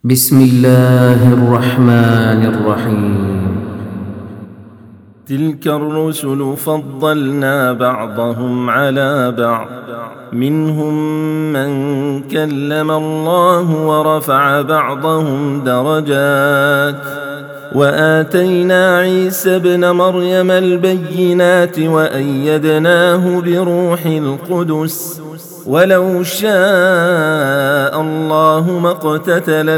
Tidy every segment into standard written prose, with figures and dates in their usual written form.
بسم الله الرحمن الرحيم. تلك الرسل فضلنا بعضهم على بعض، منهم من كلم الله ورفع بعضهم درجات، وآتينا عيسى ابن مريم البينات وأيدناه بروح القدس، ولو شاء الله ما اقتتل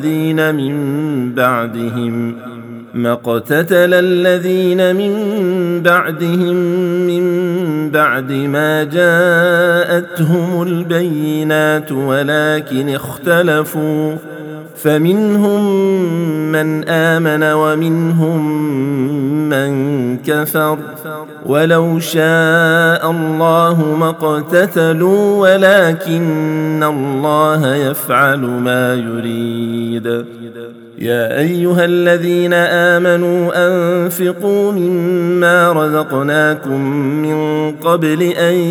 الذين من بعدهم من بعد ما جاءتهم البينات، ولكن اختلفوا، فمنهم من آمن ومنهم من كفر، ولو شاء الله ما اقتتلوا ولكن الله يفعل ما يريد. يا أيها الذين آمنوا أنفقوا مما رزقناكم من قبل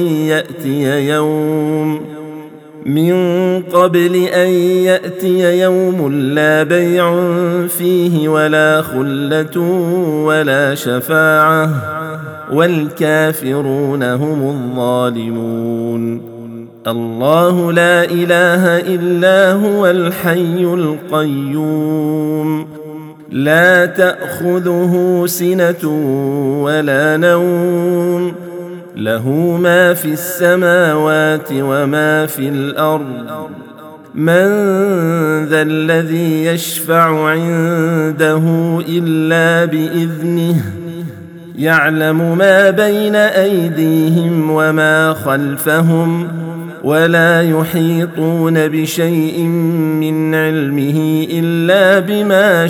أن يأتي يوم لا بيع فيه ولا خلة ولا شفاعة، والكافرون هم الظالمون. الله لا إله إلا هو الحي القيوم، لا تأخذه سنة ولا نوم، له ما في السماوات وما في الأرض. من ذا الذي يشفع عنده إلا بإذنه، يعلم ما بين أيديهم وما خلفهم، ولا يحيطون بشيء من علمه إلا بما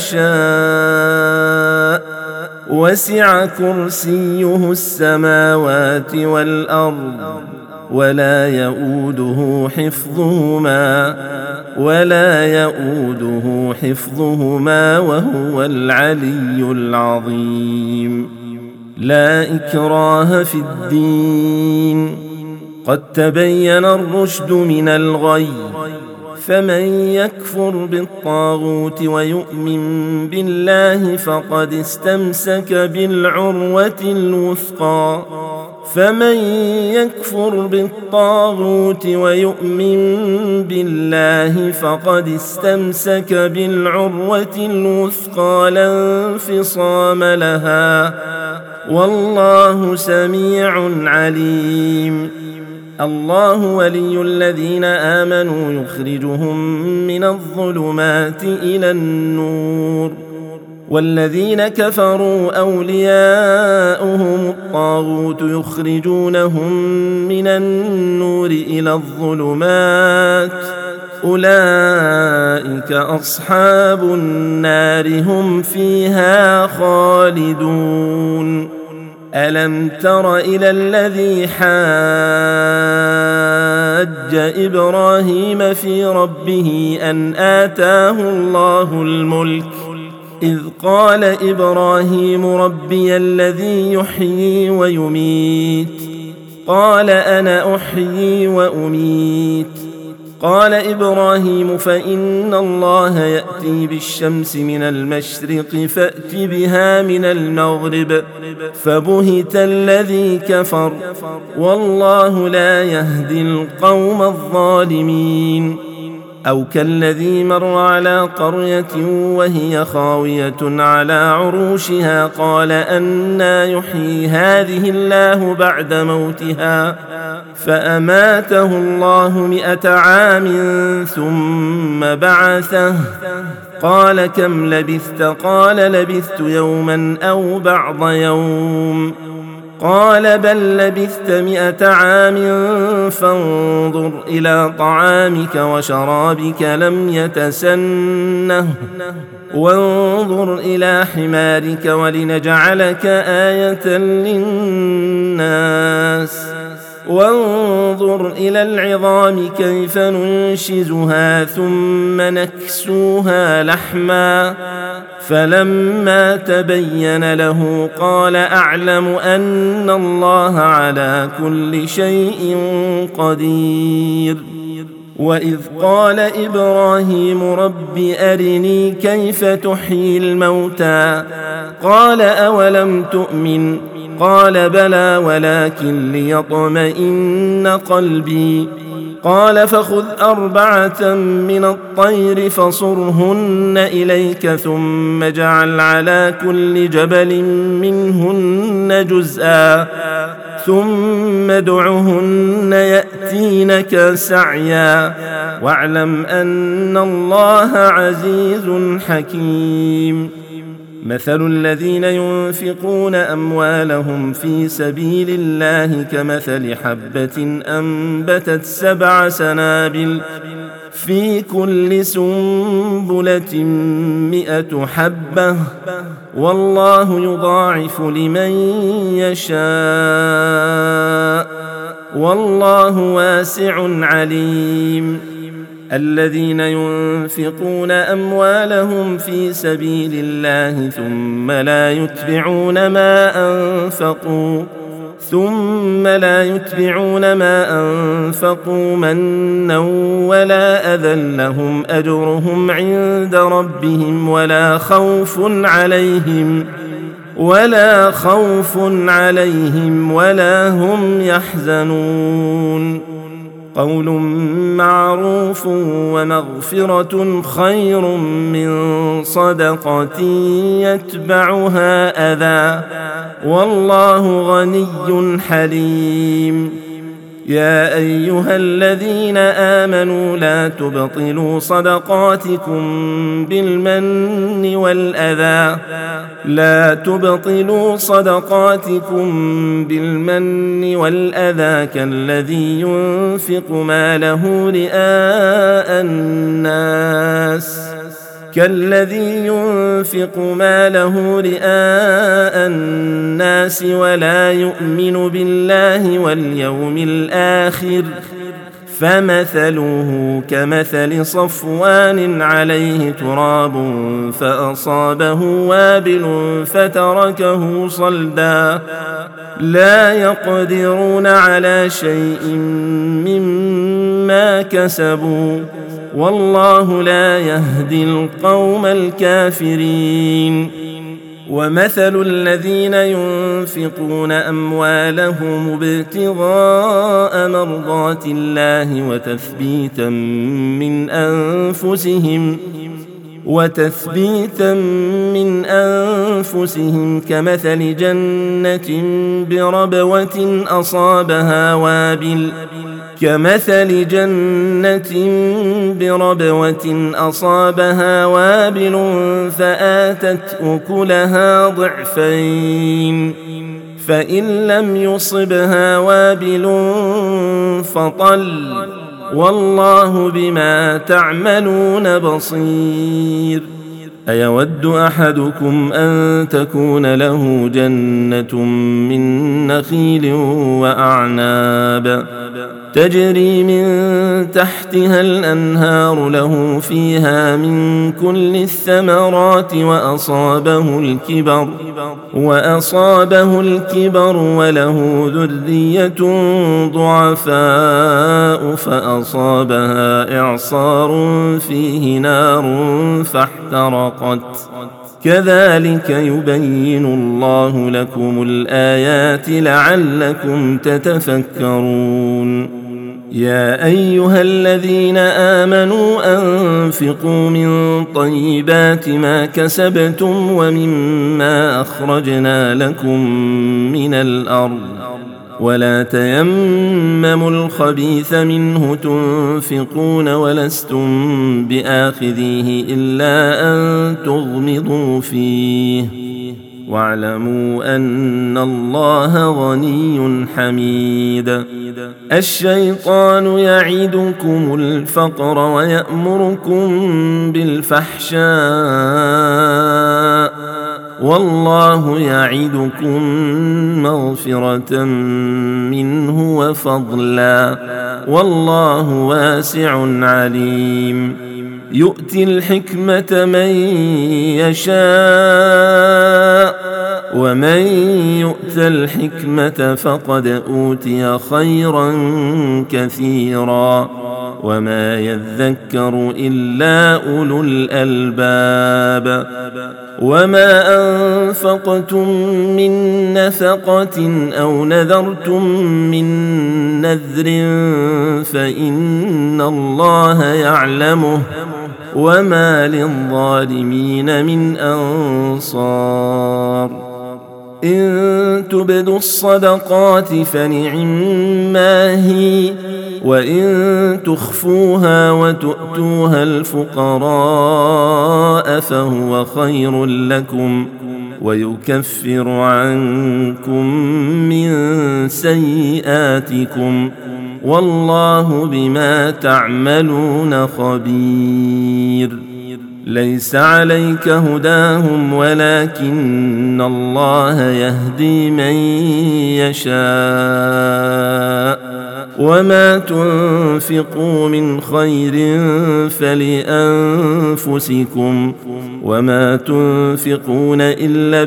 شاء، وسع كرسيه السماوات والأرض، ولا يؤوده حفظهما وهو العلي العظيم. لا إكراه في الدين، قد تبين الرشد من الغي، فمن يكفر بالطاغوت ويؤمن بالله فقد استمسك بالعروة الوثقى لا انفصام لها، والله سميع عليم. الله ولي الذين آمنوا يخرجهم من الظلمات إلى النور، والذين كفروا أولياؤهم الطاغوت يخرجونهم من النور إلى الظلمات، أولئك أصحاب النار هم فيها خالدون. ألم تر إلى الذي حاج إبراهيم في ربه أن آتاه الله الملك، إذ قال إبراهيم ربي الذي يحيي ويميت، قال أنا أحيي وأميت. قال إبراهيم فإن الله يأتي بالشمس من المشرق فأت بها من المغرب، فبهت الذي كفر، والله لا يهدي القوم الظالمين. أو كالذي مر على قرية وهي خاوية على عروشها، قال أنى يحيي هذه الله بعد موتها، فأماته الله 100 عام ثم بعثه، قال كم لبثت؟ قال لبثت يوما أو بعض يوم، قال بل لبثت 100 عام فانظر إلى طعامك وشرابك لم يتسنه، وانظر إلى حمارك ولنجعلك آية للناس، وانظر إلى العظام كيف ننشزها ثم نكسوها لحما، فلما تبين له قال أعلم أن الله على كل شيء قدير. وإذ قال إبراهيم رب أرني كيف تحيي الموتى قال أولم تؤمن قال بلى ولكن ليطمئن قلبي قال فخذ 4 من الطير فصرهن إليك ثم اجعل على كل جبل منهن جزءا ثم ادعهن يأتينك سعيا واعلم أن الله عزيز حكيم مثل الذين ينفقون أموالهم في سبيل الله كمثل حبة أنبتت 7 سنابل في كل سنبلة 100 حبة والله يضاعف لمن يشاء والله واسع عليم الذين ينفقون أموالهم في سبيل الله ثم لا يتبعون ما أنفقوا منا ولا أذى لهم أجرهم عند ربهم ولا خوف عليهم ولا هم يحزنون قول معروف ومغفرة خير من صدقة يتبعها أذى والله غني حليم يا أيها الذين آمنوا لا تبطلوا صدقاتكم بالمن والأذى كالذي ينفق ماله رئاء الناس ولا يؤمن بالله واليوم الآخر فمثله كمثل صفوان عليه تراب فأصابه وابل فتركه صلدا لا يقدرون على شيء مما كسبوا والله لا يهدي القوم الكافرين ومثل الذين ينفقون أموالهم ابتغاء مرضات الله وتثبيتا من أنفسهم كمثل جنة بربوة أصابها وابل فآتت أكلها ضعفين فإن لم يصبها وابل فطل والله بما تعملون بصير أيود أحدكم أن تكون له جنة من نخيل وأعناب تجري من تحتها الأنهار له فيها من كل الثمرات وأصابه الكبر وله ذرية ضعفاء فأصابها إعصار فيه نار فاحترقت كذلك يبين الله لكم الآيات لعلكم تتفكرون يا أيها الذين آمنوا أنفقوا من طيبات ما كسبتم ومما أخرجنا لكم من الأرض ولا تيمموا الخبيث منه تنفقون ولستم بآخذيه إلا أن تغمضوا فيه واعلموا أن الله غني حميد الشيطان يعدكم الفقر ويأمركم بالفحشاء والله يعدكم مغفرة منه وفضلا والله واسع عليم يؤتي الحكمة من يشاء ومن يؤت الحكمة فقد أوتي خيرا كثيرا وما يذكر إلا أولو الألباب. وما أنفقتم من نفقة أو نذرتم من نذر فإن الله يعلمه وما للظالمين من أنصار. إن تبدوا الصدقات فنعما هي، وإن تخفوها وتؤتوها الفقراء فهو خير لكم ويكفر عنكم من سيئاتكم والله بما تعملون خبير. ليس عليك هداهم ولكن الله يهدي من يشاء. وما تنفقوا من خير فلأنفسكم وما تنفقون إلا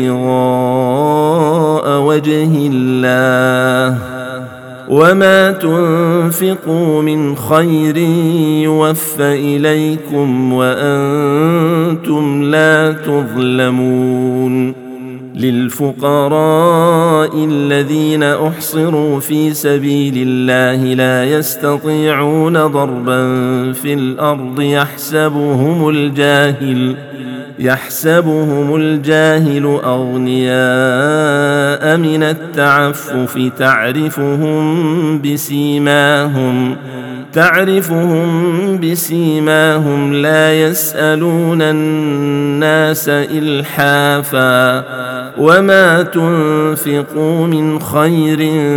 ابتغاء وجه الله وما تنفقوا من خير يوفى إليكم وأنتم لا تظلمون. للفقراء الذين أحصروا في سبيل الله لا يستطيعون ضربا في الأرض يحسبهم الجاهل أغنياء من التعفف تعرفهم بسيماهم لا يسألون الناس إلحافا. وما تنفقوا من خير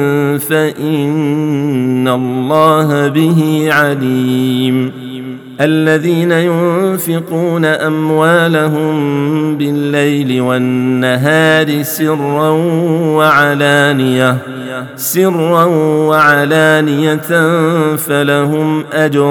فإن الله به عليم. الذين ينفقون أموالهم بالليل والنهار سرا وعلانية فلهم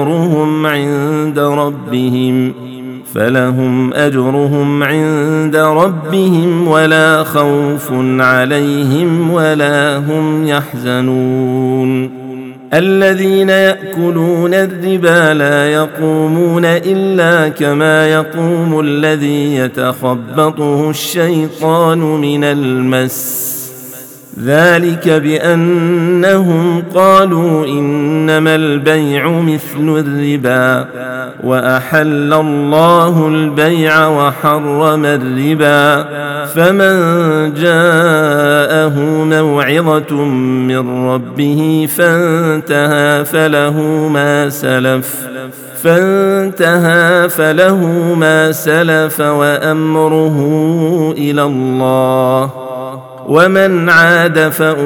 أجرهم عند ربهم ولا خوف عليهم ولا هم يحزنون. الذين يأكلون الربا لا يقومون إلا كما يقوم الذي يتخبطه الشيطان من المس، ذلك بأنهم قالوا إنما البيع مثل الربا وأحل الله البيع وحرم الربا. فمن جاءه موعظة من ربه فانتهى فله ما سلف وأمره إلى الله ومن عاد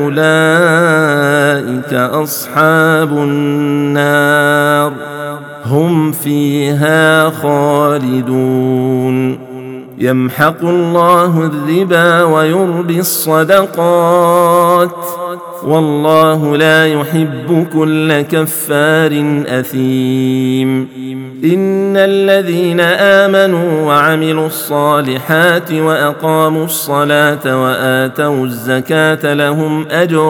فأولئك أصحاب النار هم فيها خالدون. يمحق الله الربا ويربي الصدقات والله لا يحب كل كفار أثيم. إن الذين آمنوا وعملوا الصالحات وأقاموا الصلاة وآتوا الزكاة لهم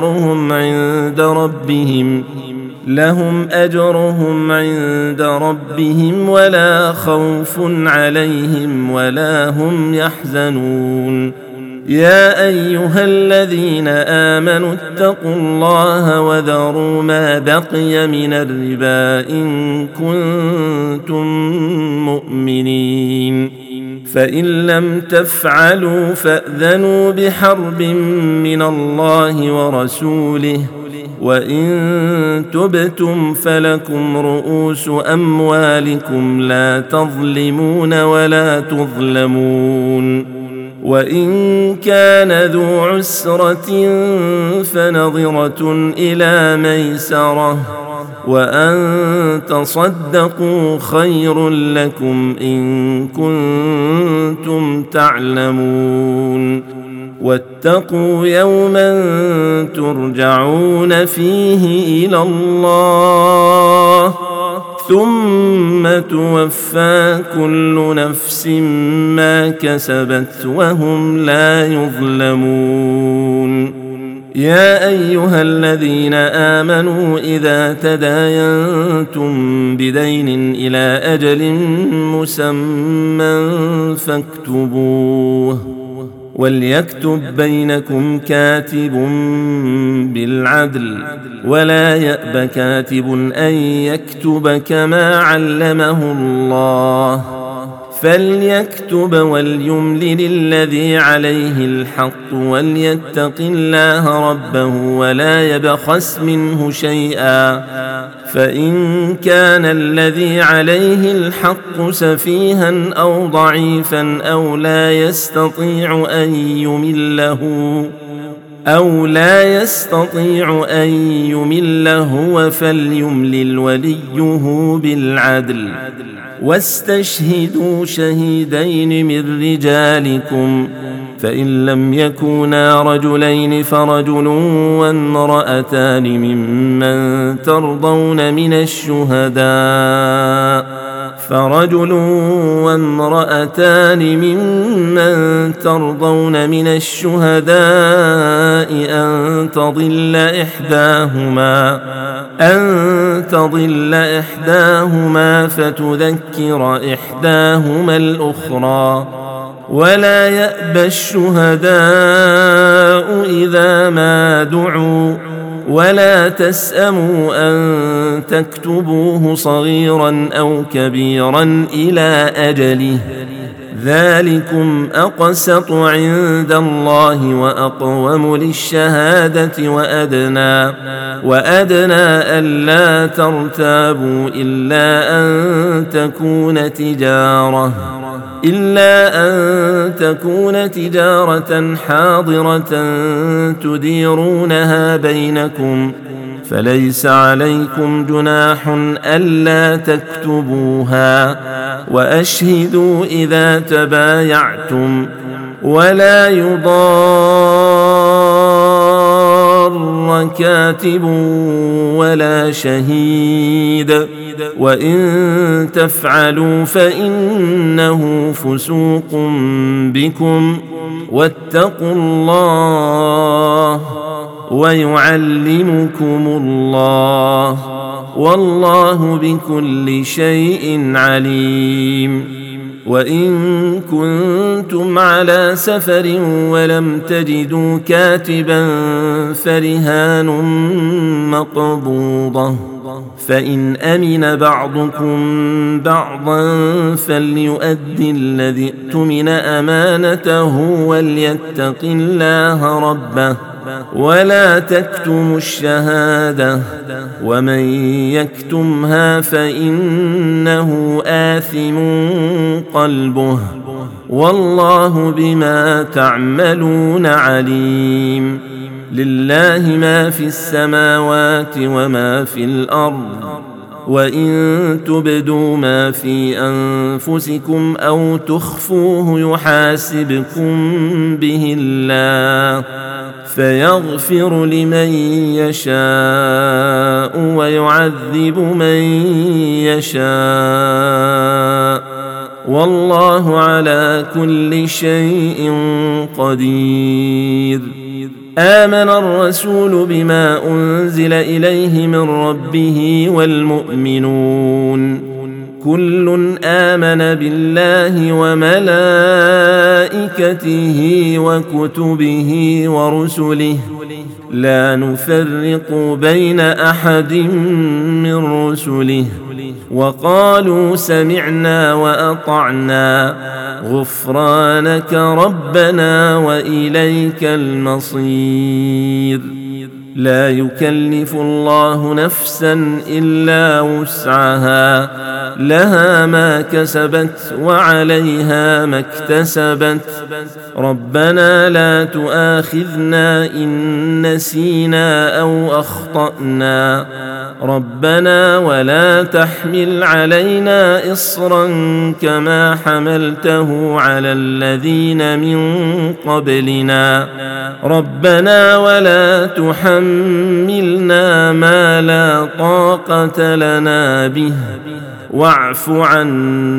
أجرهم عند ربهم ولا خوف عليهم ولا هم يحزنون. يا أيها الذين آمنوا اتقوا الله وذروا ما بقي من الربا إن كنتم مؤمنين، فإن لم تفعلوا فأذنوا بحرب من الله ورسوله، وإن تبتم فلكم رؤوس أموالكم لا تظلمون ولا تظلمون. وإن كان ذو عسرة فنظرة إلى ميسرة، وأن تصدقوا خير لكم إن كنتم تعلمون. واتقوا يوما ترجعون فيه إلى الله ثم توفى كل نفس ما كسبت وهم لا يظلمون. يا أيها الذين آمنوا إذا تداينتم بدين إلى أجل مسمى فاكتبوه وليكتب بينكم كاتب بالعدل ولا يأب كاتب أن يكتب كما علمه الله فليكتب وليملل الذي عليه الحق وليتق الله ربه ولا يبخس منه شيئا فإن كان الذي عليه الحق سفيها أو ضعيفا أو لا يستطيع أن يمل هو فليملل وليه بالعدل واستشهدوا شهيدين من رجالكم فإن لم يكونا رجلين فرجل وامرأتان ممن ترضون من الشهداء أن تضل إحداهما فتذكر إحداهما الأخرى ولا يأبى الشهداء إذا ما دعوا ولا تسأموا أن تكتبوه صغيرا أو كبيرا إلى أجله ذلكم أقسط عند الله وأقوم للشهادة وأدنى ألا ترتابوا إلا أن تكون تجارة حاضرة تديرونها بينكم فليس عليكم جناح ألا تكتبوها وأشهدوا إذا تبايعتم ولا يضار كاتب ولا شهيد وإن تفعلوا فإنه فسوق بكم واتقوا الله ويعلمكم الله والله بكل شيء عليم وإن كنتم على سفر ولم تجدوا كاتبا فرهان مقبوضة فإن أمن بعضكم بعضا فليؤدي الذي اؤتمن أمانته وليتق الله ربه ولا تكتموا الشهادة ومن يكتمها فإنه آثم قلبه والله بما تعملون عليم لله ما في السماوات وما في الأرض وإن تبدوا ما في أنفسكم أو تخفوه يحاسبكم به الله فيغفر لمن يشاء ويعذب من يشاء والله على كل شيء قدير آمن الرسول بما أنزل إليه من ربه والمؤمنون كل آمن بالله وملائكته وكتبه ورسله لا نفرق بين أحد من رسله وقالوا سمعنا وأطعنا غفرانك ربنا وإليك المصير لا يكلف الله نفسا إلا وسعها لها ما كسبت وعليها ما اكتسبت ربنا لا تؤاخذنا إن نسينا أو أخطأنا ربنا ولا تحمل علينا إصرا كما حملته على الذين من قبلنا ربنا ولا تحملنا ما لا طاقة لنا به واعف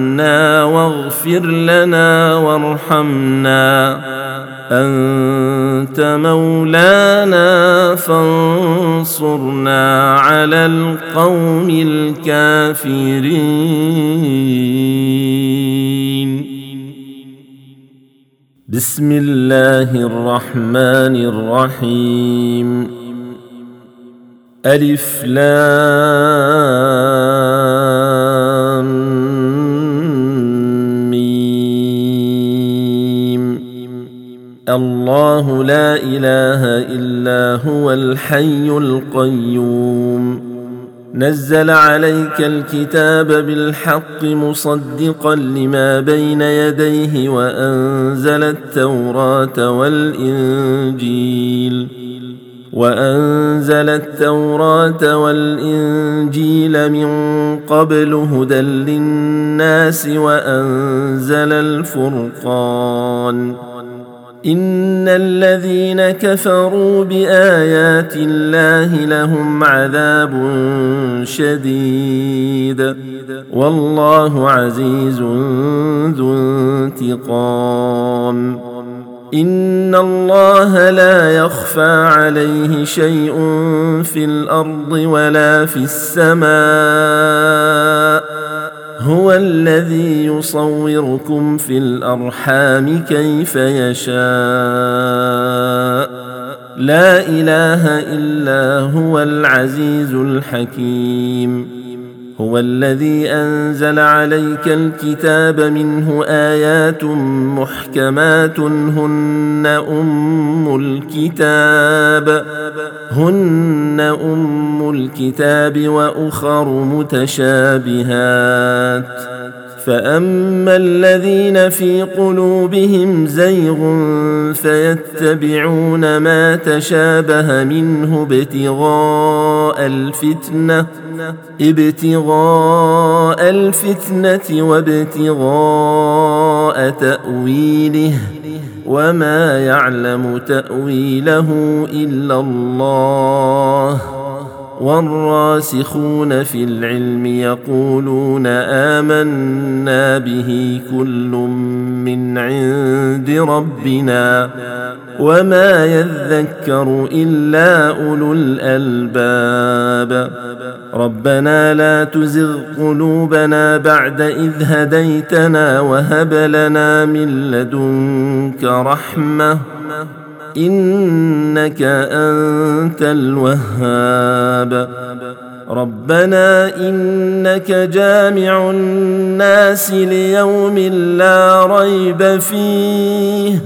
عنا واغفر لنا وارحمنا أنت أنت مولانا فانصرنا على القوم الكافرين. بسم الله الرحمن الرحيم. ألف لام ميم. الله لا إله إلا هو الحي القيوم. نزل عليك الكتاب بالحق مصدقا لما بين يديه وأنزل التوراة والإنجيل من قبل هدى للناس وأنزل الفرقان. إن الذين كفروا بآيات الله لهم عذاب شديد والله عزيز ذو انتقام. إن الله لا يخفى عليه شيء في الأرض ولا في السماء. هو الذي يصوركم في الأرحام كيف يشاء. لا إله إلا هو العزيز الحكيم. هو الذي أنزل عليك الكتاب منه آيات محكمات هن أم الكتاب وأخر متشابهات. فأما الذين في قلوبهم زيغ فيتبعون ما تشابه منه ابتغاء الفتنة وابتغاء تأويله وما يعلم تأويله إلا الله. والراسخون في العلم يقولون آمنا به كل من عند ربنا وما يذكر إلا أولو الألباب. ربنا لا تزغ قلوبنا بعد إذ هديتنا وهب لنا من لدنك رحمة إنك أنت الوهاب. ربنا إنك جامع الناس ليوم لا ريب فيه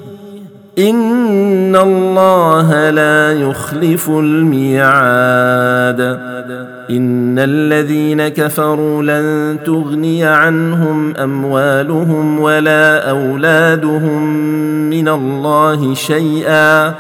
إن الله لا يخلف الميعاد. إن الذين كفروا لن تغني عنهم أموالهم ولا أولادهم من الله شيئا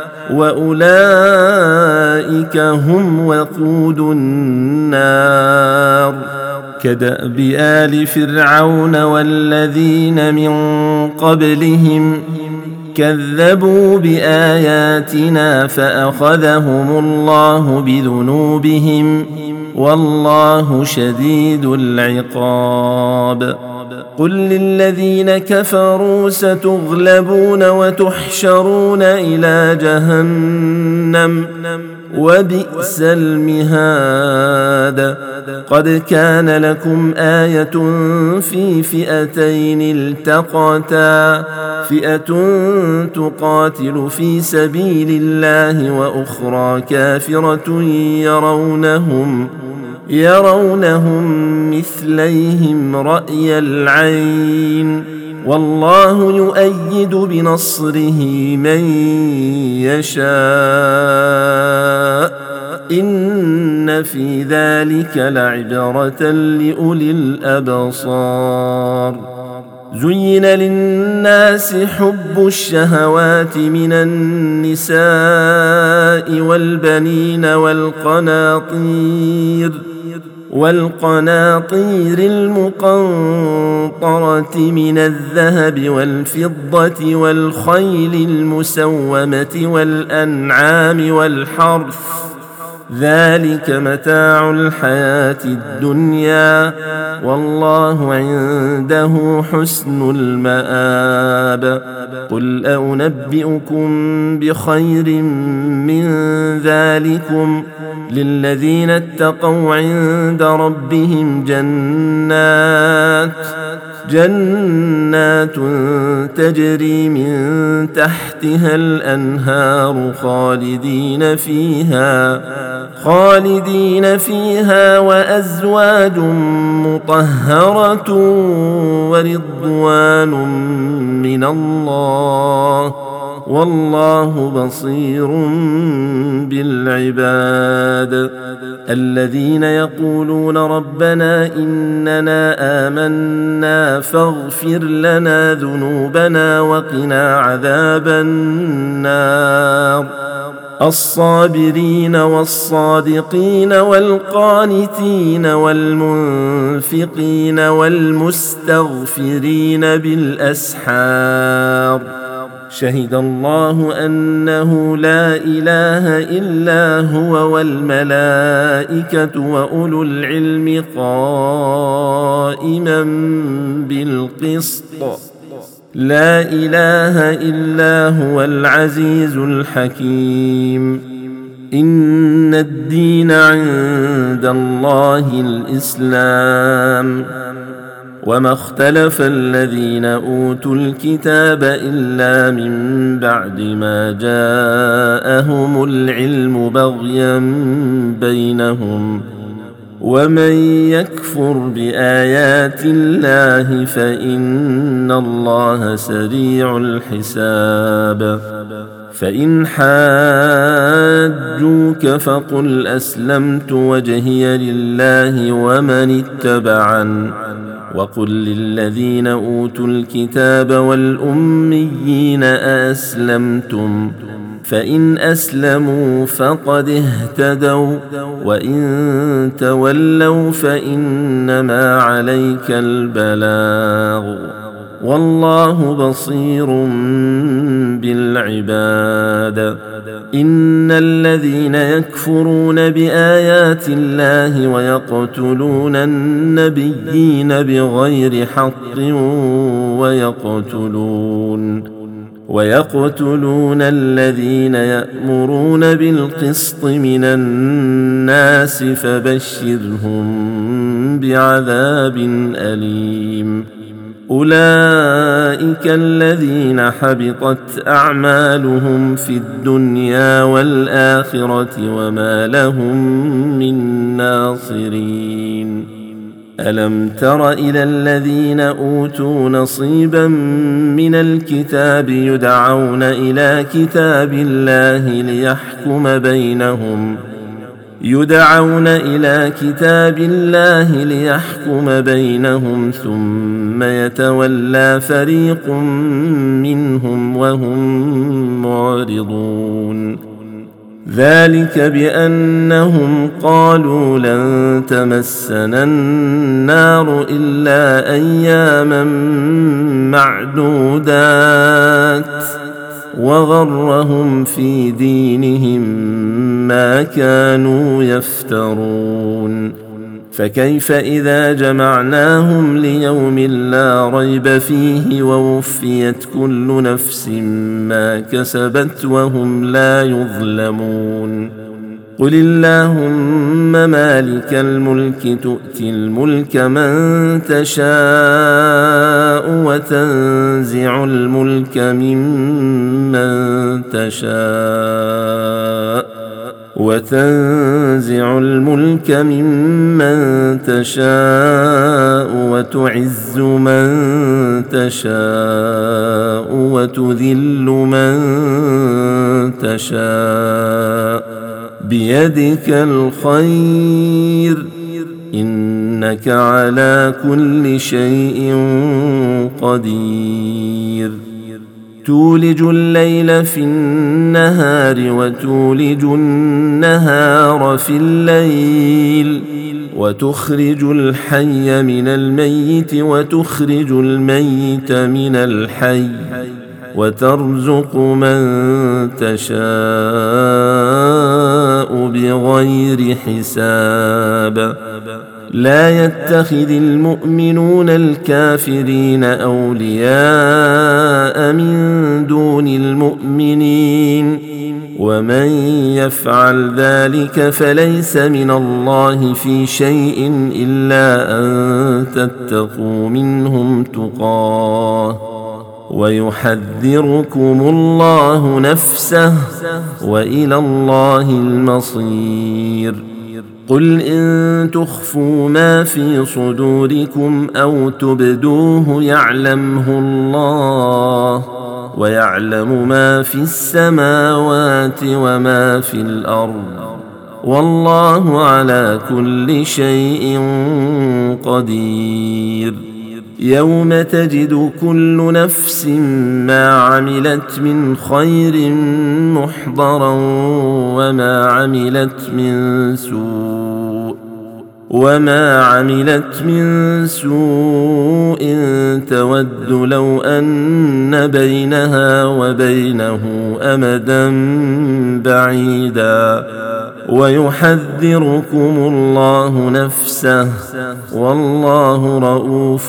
وأولئك هم وقود النار. كدأب آل فرعون والذين من قبلهم كذبوا بآياتنا فأخذهم الله بذنوبهم والله شديد العقاب. قل للذين كفروا ستغلبون وتحشرون إلى جهنم وبئس المهاد. قد كان لكم آية في فئتين التقتا فئة تقاتل في سبيل الله وأخرى كافرة يرونهم مثليهم رأي العين والله يؤيد بنصره من يشاء إن في ذلك لعبرة لأولي الأبصار. زين للناس حب الشهوات من النساء والبنين والقناطير المقنطرة من الذهب والفضة والخيل المسومة والأنعام والحرث ذلك متاع الحياة الدنيا والله عنده حسن المآب. قل أنبئكم بخير من ذلكم للذين اتقوا عند ربهم جنات تجري من تحتها الأنهار خالدين فيها وأزواج مطهرة ورضوان من الله والله بصير بالعباد. الذين يقولون ربنا إننا آمنا فاغفر لنا ذنوبنا وقنا عذاب النار. الصابرين والصادقين والقانتين والمنفقين والمستغفرين بالأسحار. شهد الله أنه لا إله إلا هو والملائكة وأولو العلم قائما بالقسط لا إله إلا هو العزيز الحكيم. إن الدين عند الله الإسلام وما اختلف الذين أوتوا الكتاب إلا من بعد ما جاءهم العلم بغيا بينهم ومن يكفر بآيات الله فإن الله سريع الحساب. فإن حاجوك فقل أسلمت وجهي لله ومن اتبعن وقل للذين أوتوا الكتاب والأميين أأسلمتم فإن أسلموا فقد اهتدوا وإن تولوا فإنما عليك البلاغ والله بصير بالعباد. إن الذين يكفرون بآيات الله ويقتلون النبيين بغير حق ويقتلون الذين يأمرون بالقسط من الناس فبشرهم بعذاب أليم. أولئك الذين حبطت أعمالهم في الدنيا والآخرة وما لهم من ناصرين. ألم تر إلى الذين أوتوا نصيبا من الكتاب يدعون إلى كتاب الله ليحكم بينهم ثم يتولى فريق منهم وهم معرضون. ذلك بأنهم قالوا لن تمسنا النار إلا أياما معدودات وغرهم في دينهم ما كانوا يفترون. فكيف إذا جمعناهم ليوم لا ريب فيه ووفيت كل نفس ما كسبت وهم لا يظلمون. قل اللهم مالك الملك تؤتي الملك من تشاء وتنزع الملك ممن تشاء وتعز من تشاء وتذل من تشاء بيدك الخير إنك على كل شيء قدير. تولج الليل في النهار وتولج النهار في الليل وتخرج الحي من الميت وتخرج الميت من الحي وترزق من تشاء بغير حساب. لا يتخذ المؤمنون الكافرين أولياء من دون المؤمنين ومن يفعل ذلك فليس من الله في شيء إلا أن تتقوا منهم تقاه ويحذركم الله نفسه وإلى الله المصير. قل إن تخفوا ما في صدوركم أو تبدوه يعلمه الله ويعلم ما في السماوات وما في الأرض والله على كل شيء قدير. يوم تجد كل نفس ما عملت من خير محضرا وما عملت من سوء تود لو أن بينها وبينه أمدا بعيدا ويحذركم الله نفسه والله رؤوف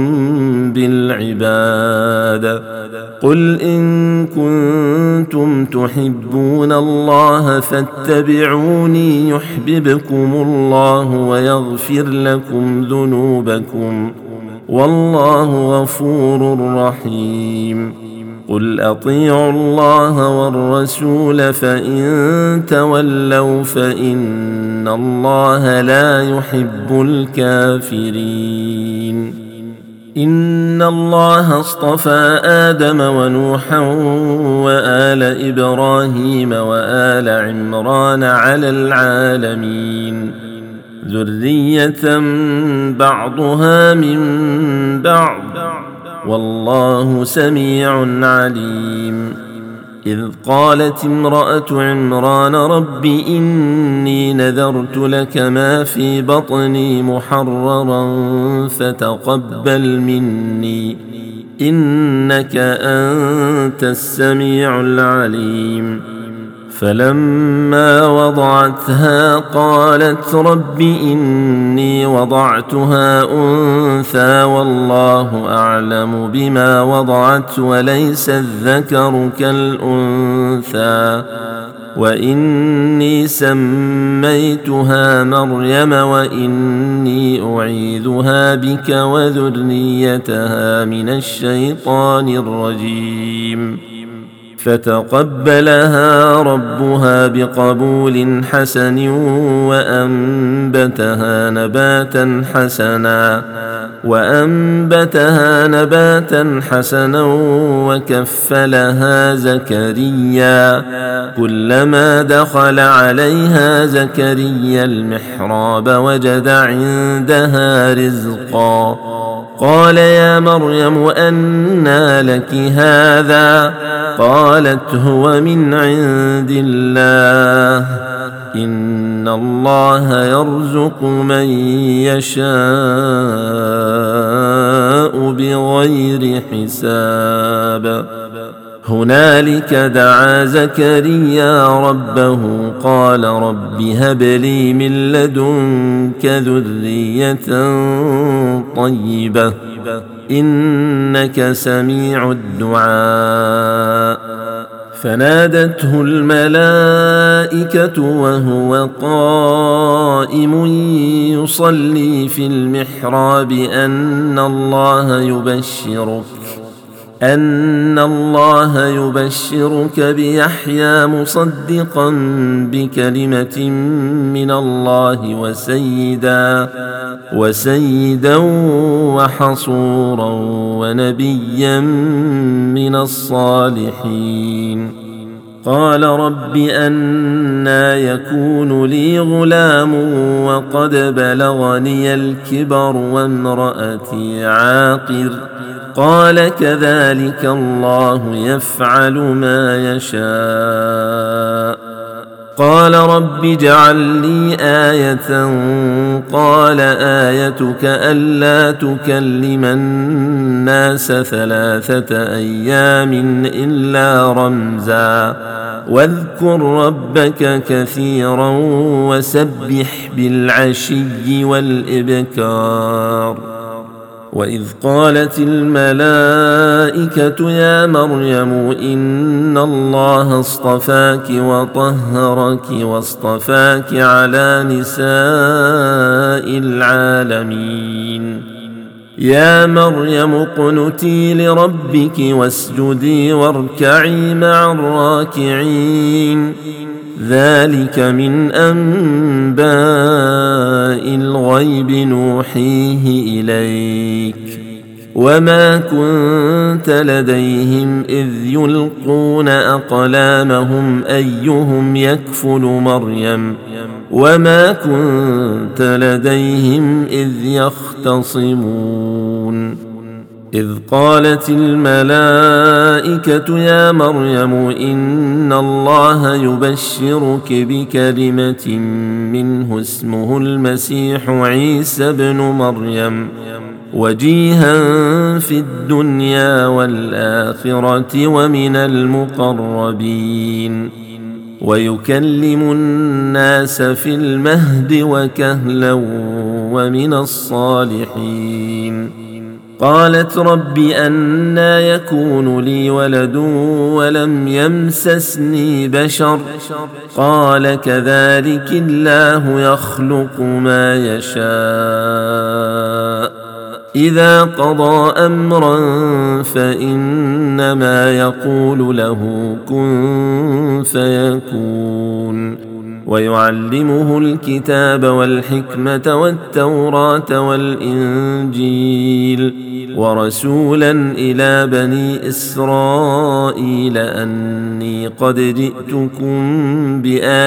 بالعباد. قل إن كنتم تحبون الله فاتبعوني يحببكم الله ويغفر لكم ذنوبكم والله غفور رحيم. قل أطيعوا الله والرسول فإن تولوا فإن الله لا يحب الكافرين. إن الله اصطفى آدم ونوحا وآل إبراهيم وآل عمران على العالمين ذرية بعضها من بعض والله سميع عليم. إذ قالت امرأة عمران رب إني نذرت لك ما في بطني محررا فتقبل مني إنك أنت السميع العليم. فلما وضعتها قالت رب إني وضعتها أنثى والله أعلم بما وضعت وليس الذكر كالأنثى وإني سميتها مريم وإني أعيذها بك وذريتها من الشيطان الرجيم. فتقبلها ربها بقبول حسن وأنبتها نباتا حسنا وكفلها زكريا. كلما دخل عليها زكريا المحراب وجد عندها رزقا قال يا مريم أنى لك هذا قالت هو من عند الله إن الله يرزق من يشاء بغير حساب. هنالك دعا زكريا ربه قال رب هب لي من لدنك ذرية طيبة إنك سميع الدعاء. فنادته الملائكة وهو قائم يصلي في المحراب أن الله يبشرك بيحيى مصدقا بكلمة من الله وسيدا وحصورا ونبيا من الصالحين. قال رب أنى يكون لي غلام وقد بلغني الكبر وامرأتي عاقر قال كذلك الله يفعل ما يشاء. قال رب اجعل لي آية قال آيتك ألا تكلم الناس 3 أيام إلا رمزا واذكر ربك كثيرا وسبح بالعشي والإبكار وإذ قالت الملائكة يا مريم إن الله اصطفاك وطهرك واصطفاك على نساء العالمين يا مريم اقنتي لربك واسجدي واركعي مع الراكعين ذلك من أنباء الغيب نوحيه إليك وما كنت لديهم إذ يلقون أقلامهم أيهم يكفل مريم وما كنت لديهم إذ يختصمون إذ قالت الملائكة يا مريم إن الله يبشرك بكلمة منه اسمه المسيح عيسى ابن مريم وجيها في الدنيا والآخرة ومن المقربين ويكلم الناس في المهد وكهلا ومن الصالحين قالت رب أنى يكون لي ولد ولم يمسسني بشر قال كذلك الله يخلق ما يشاء إذا قضى أمرا فإنما يقول له كن فيكون ويعلمه الكتاب والحكمة والتوراة والإنجيل ورسولا إلى بني إسرائيل أني قد جئتكم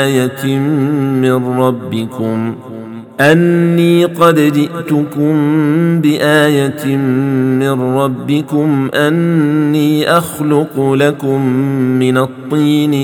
بآية من ربكم أني أخلق لكم من الطين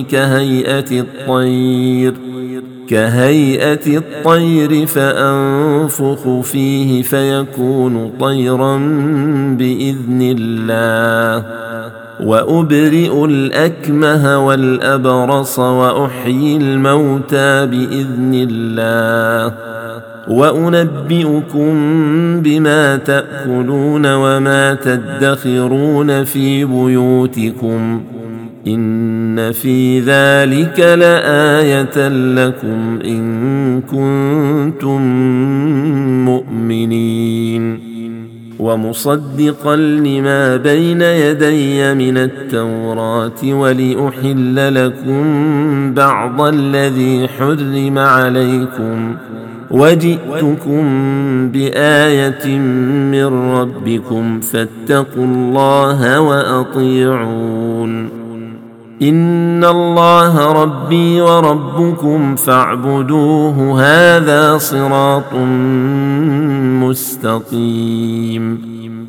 كهيئة الطير فأنفخ فيه فيكون طيرا بإذن الله وأبرئ الأكمه والأبرص وأحيي الموتى بإذن الله وأنبئكم بما تأكلون وما تدخرون في بيوتكم إن في ذلك لآية لكم إن كنتم مؤمنين ومصدقا لما بين يدي من التوراة ولأحل لكم بعض الذي حرم عليكم وجئتكم بآية من ربكم فاتقوا الله وأطيعون إن الله ربي وربكم فاعبدوه هذا صراط مستقيم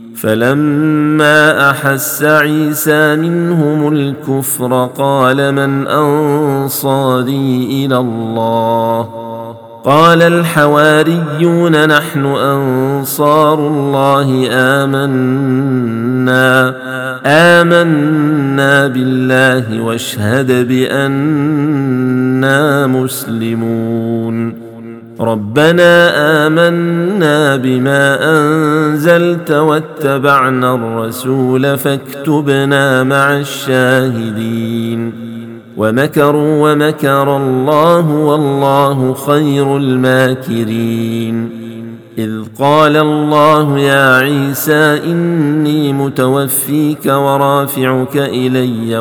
فلما أحس عيسى منهم الكفر قال من أنصاري إلى الله قال الحواريون نحن أنصار الله آمنا بالله واشهد بأننا مسلمون ربنا آمنا بما أنزلت واتبعنا الرسول فاكتبنا مع الشاهدين ومكروا ومكر الله والله خير الماكرين إذ قال الله يا عيسى إني متوفيك ورافعك إلي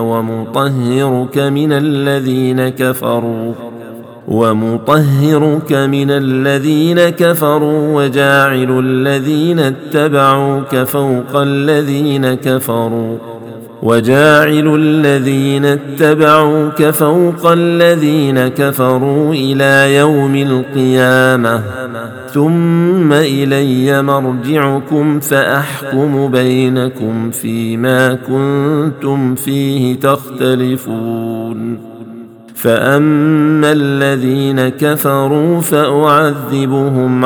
ومطهرك من الذين كفروا وجاعل الذين اتبعوك فوق الذين كفروا إلى يوم القيامة ثم إلي مرجعكم فأحكم بينكم فيما كنتم فيه تختلفون فأما الذين كفروا فأعذبهم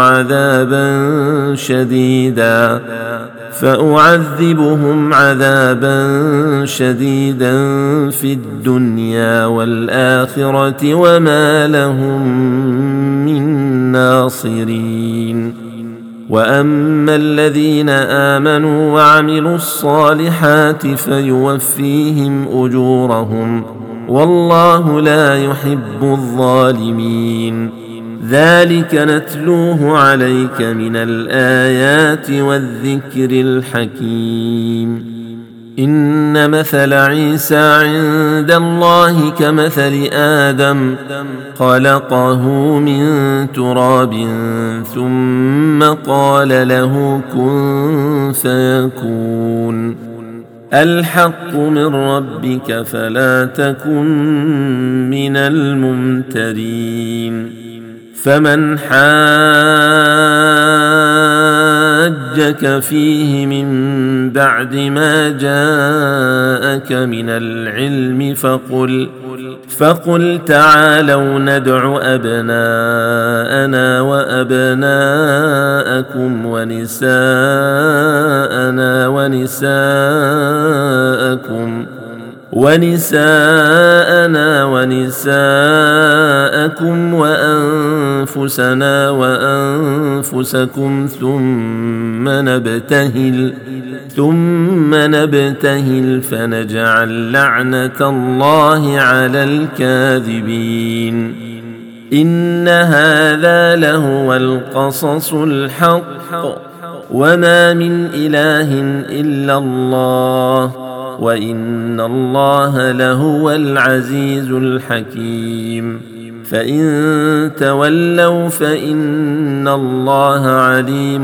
عذابا شديدا في الدنيا والآخرة وما لهم من ناصرين. وأما الذين آمنوا وعملوا الصالحات فيوفيهم أجورهم والله لا يحب الظالمين. ذلك نتلوه عليك من الآيات والذكر الحكيم. إن مثل عيسى عند الله كمثل آدم خلقه من تراب ثم قال له كن فيكون. الحق من ربك فلا تكن من الممترين. فمن حاجك فيه من بعد ما جاءك من العلم فقل تعالوا ندع أبناءنا وأبناءكم ونساءنا ونساءكم وأنفسنا وأنفسكم ثم نبتهل فنجعل لعنة الله على الكاذبين. إن هذا لهو القصص الحق وما من إله إلا الله وإن الله لهو العزيز الحكيم. فإن تولوا فإن الله عليم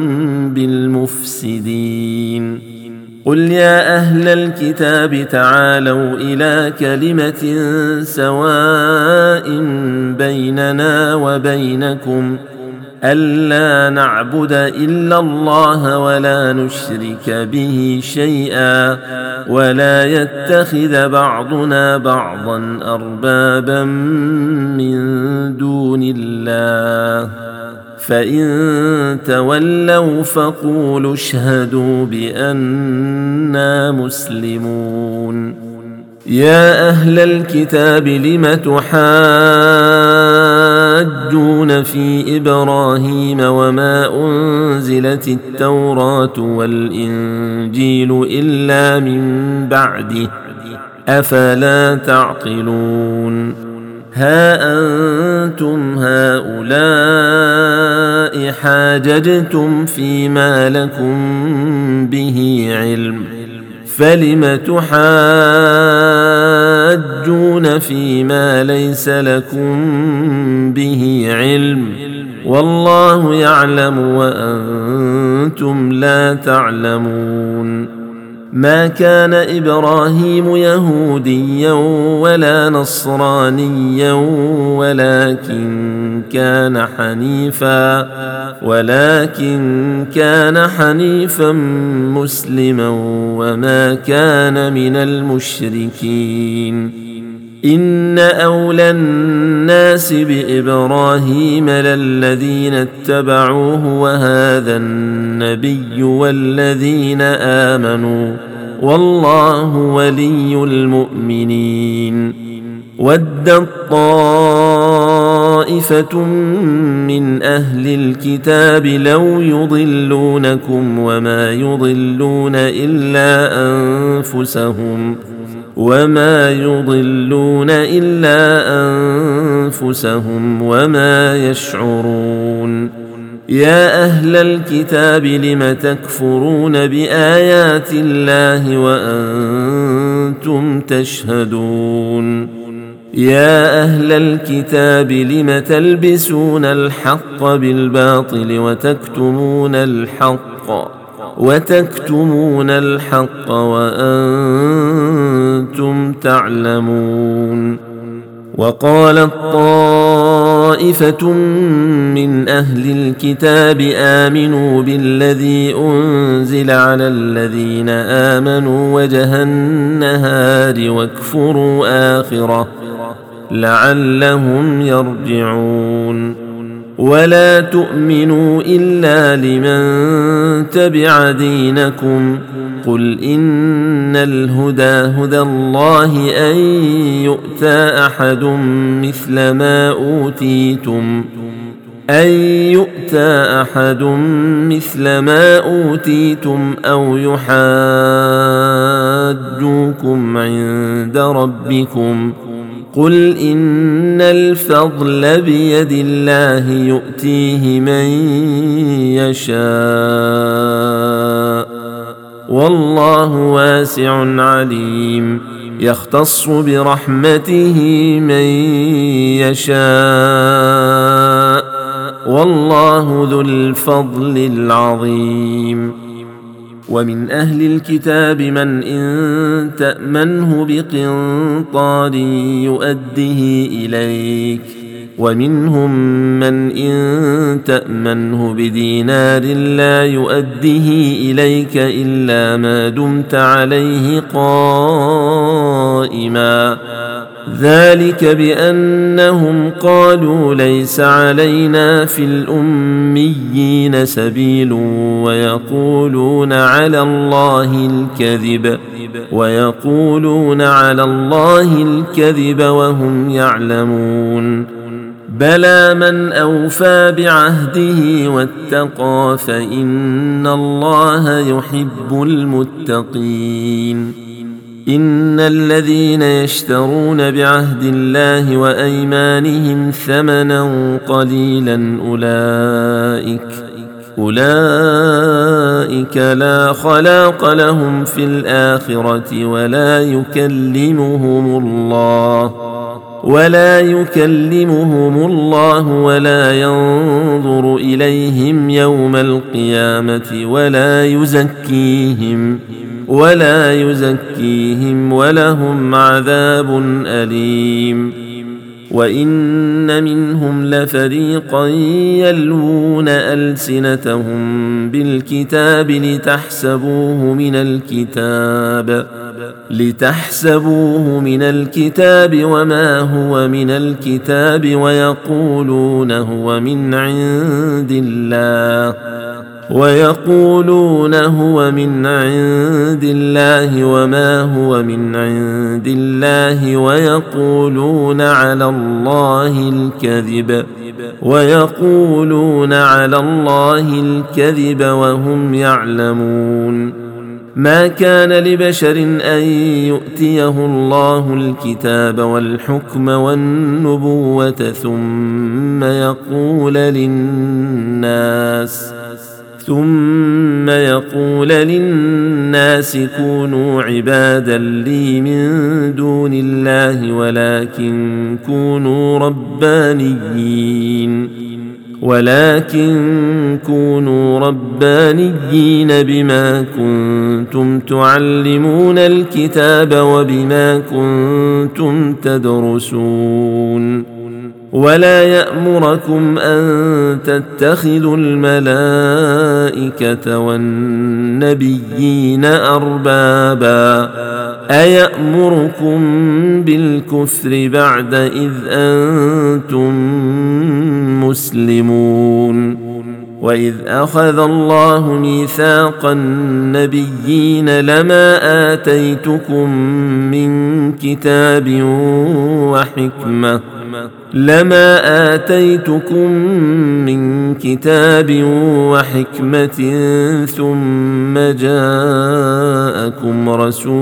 بالمفسدين. قل يا أهل الكتاب تعالوا إلى كلمة سواء بيننا وبينكم ألا نعبد إلا الله ولا نشرك به شيئا ولا يتخذ بعضنا بعضا أربابا من دون الله. فإن تولوا فقولوا اشهدوا بأننا مسلمون. يا أهل الكتاب لم تحاجون في إبراهيم وما أنزلت التوراة والإنجيل إلا من بعده أفلا تعقلون. ها أنتم هؤلاء حاججتم فيما لكم به علم فلم تحاجون فيما ليس لكم به علم والله يعلم وأنتم لا تعلمون. ما كان إبراهيم يهوديا ولا نصرانيا ولكن كان حنيفا مسلما وما كان من المشركين. إن أولى الناس بإبراهيم للذين اتبعوه وهذا النبي والذين آمنوا والله ولي المؤمنين. ودت طائفة من أهل الكتاب لو يضلونكم وما يضلون إلا أنفسهم وما يشعرون. يا أهل الكتاب لم تكفرون بآيات الله وأنتم تشهدون. يا أهل الكتاب لم تلبسون الحق بالباطل وتكتمون الحق وأنتم تعلمون. وقالت طائفة من أهل الكتاب آمنوا بالذي أنزل على الذين آمنوا وجه النهار واكفروا آخره لعلهم يرجعون ولا تؤمنوا إلا لمن تبع دينكم قل إن الهدى هدى الله أن يؤتى أحد مثل ما أوتيتم أو يحاجوكم عند ربكم قل إن الفضل بيد الله يؤتيه من يشاء والله واسع عليم يختص برحمته من يشاء والله ذو الفضل العظيم ومن أهل الكتاب من إن تأمنه بقنطار يؤده إليك ومنهم من إن تأمنه بدينار لا يؤده إليك إلا ما دمت عليه قائما ذلك بأنهم قالوا ليس علينا في الأميين سبيل ويقولون على الله الكذب وهم يعلمون بلى من أوفى بعهده واتقى فإن الله يحب المتقين إن الذين يشترون بعهد الله وأيمانهم ثمنا قليلا أولئك لا خلاق لهم في الآخرة ولا يكلمهم الله ولا ينظر إليهم يوم القيامة ولا يزكيهم ولهم عذاب أليم وإن منهم لفريقا يلوون ألسنتهم بالكتاب لتحسبوه من الكتاب وما هو من الكتاب ويقولون هو من عند الله وما هو من عند الله ويقولون على الله الكذب وهم يعلمون ما كان لبشر أن يؤتيه الله الكتاب والحكم والنبوة ثم يقول للناس كونوا عبادا لي من دون الله ولكن كونوا ربانيين بما كنتم تعلمون الكتاب وبما كنتم تدرسون ولا يأمركم أن تتخذوا الملائكة والنبيين أربابا أيأمركم بالكفر بعد إذ أنتم مسلمون وإذ أخذ الله ميثاق النبيين لما آتيتكم من كتاب وحكمة ثم جاءكم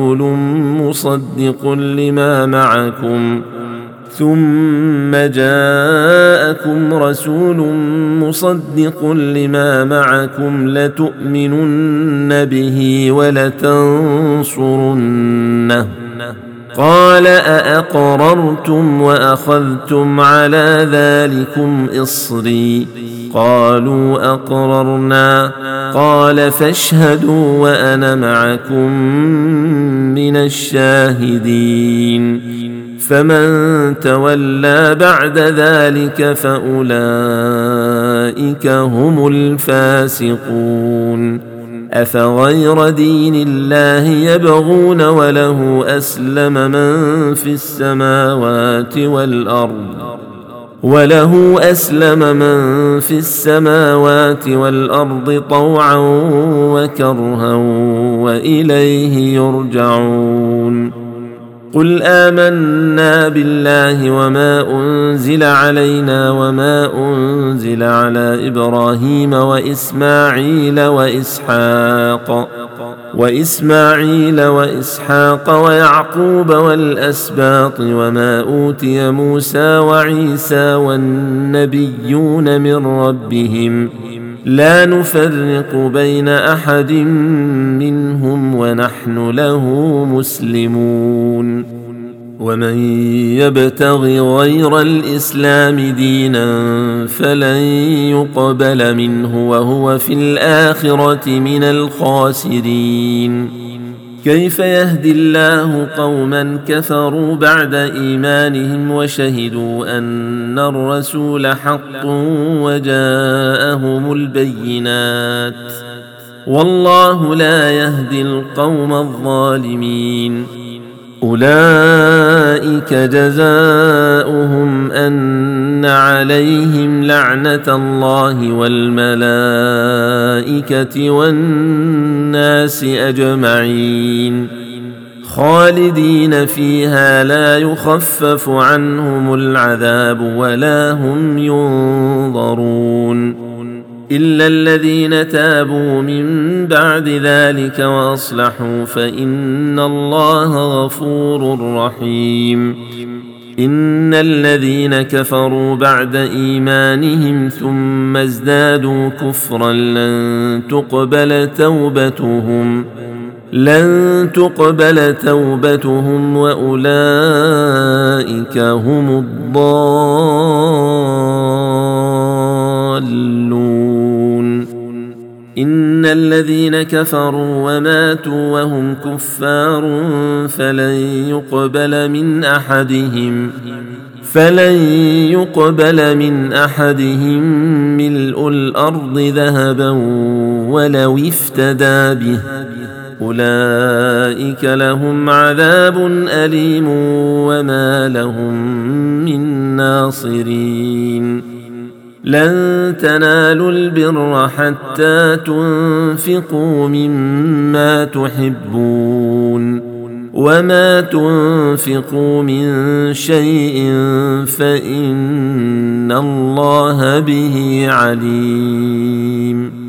رسول مصدق لما معكم لتؤمنن به ولتنصرنه قال أأقررتم وأخذتم على ذلكم إصري قالوا أقررنا قال فاشهدوا وأنا معكم من الشاهدين فمن تولى بعد ذلك فأولئك هم الفاسقون أفغير دين الله يبغون وله أسلم من في السماوات والأرض طوعا وكرها وإليه يرجعون. قل آمنا بالله وما أنزل علينا وما أنزل على إبراهيم وإسماعيل وإسحاق ويعقوب والأسباط وما أوتي موسى وعيسى والنبيون من ربهم لا نفرق بين أحد منهم ونحن له مسلمون. ومن يبتغ غير الإسلام دينا فلن يقبل منه وهو في الآخرة من الخاسرين. كيف يهدي الله قوما كفروا بعد إيمانهم وشهدوا أن الرسول حق وجاءهم البينات والله لا يهدي القوم الظالمين. أولئك جزاؤهم أن عليهم لعنة الله والملائكة والناس أجمعين خالدين فيها لا يخفف عنهم العذاب ولا هم ينظرون إلا الذين تابوا من بعد ذلك وأصلحوا فإن الله غفور رحيم. إن الذين كفروا بعد إيمانهم ثم ازدادوا كفرا لن تقبل توبتهم وأولئك هم الضالون. إن الذين كفروا وماتوا وهم كفار فلن يقبل من أحدهم ملء الأرض ذهبا ولو افتدى به أولئك لهم عذاب أليم وما لهم من ناصرين. لن تنالوا البر حتى تنفقوا مما تحبون وما تنفقوا من شيء فإن الله به عليم.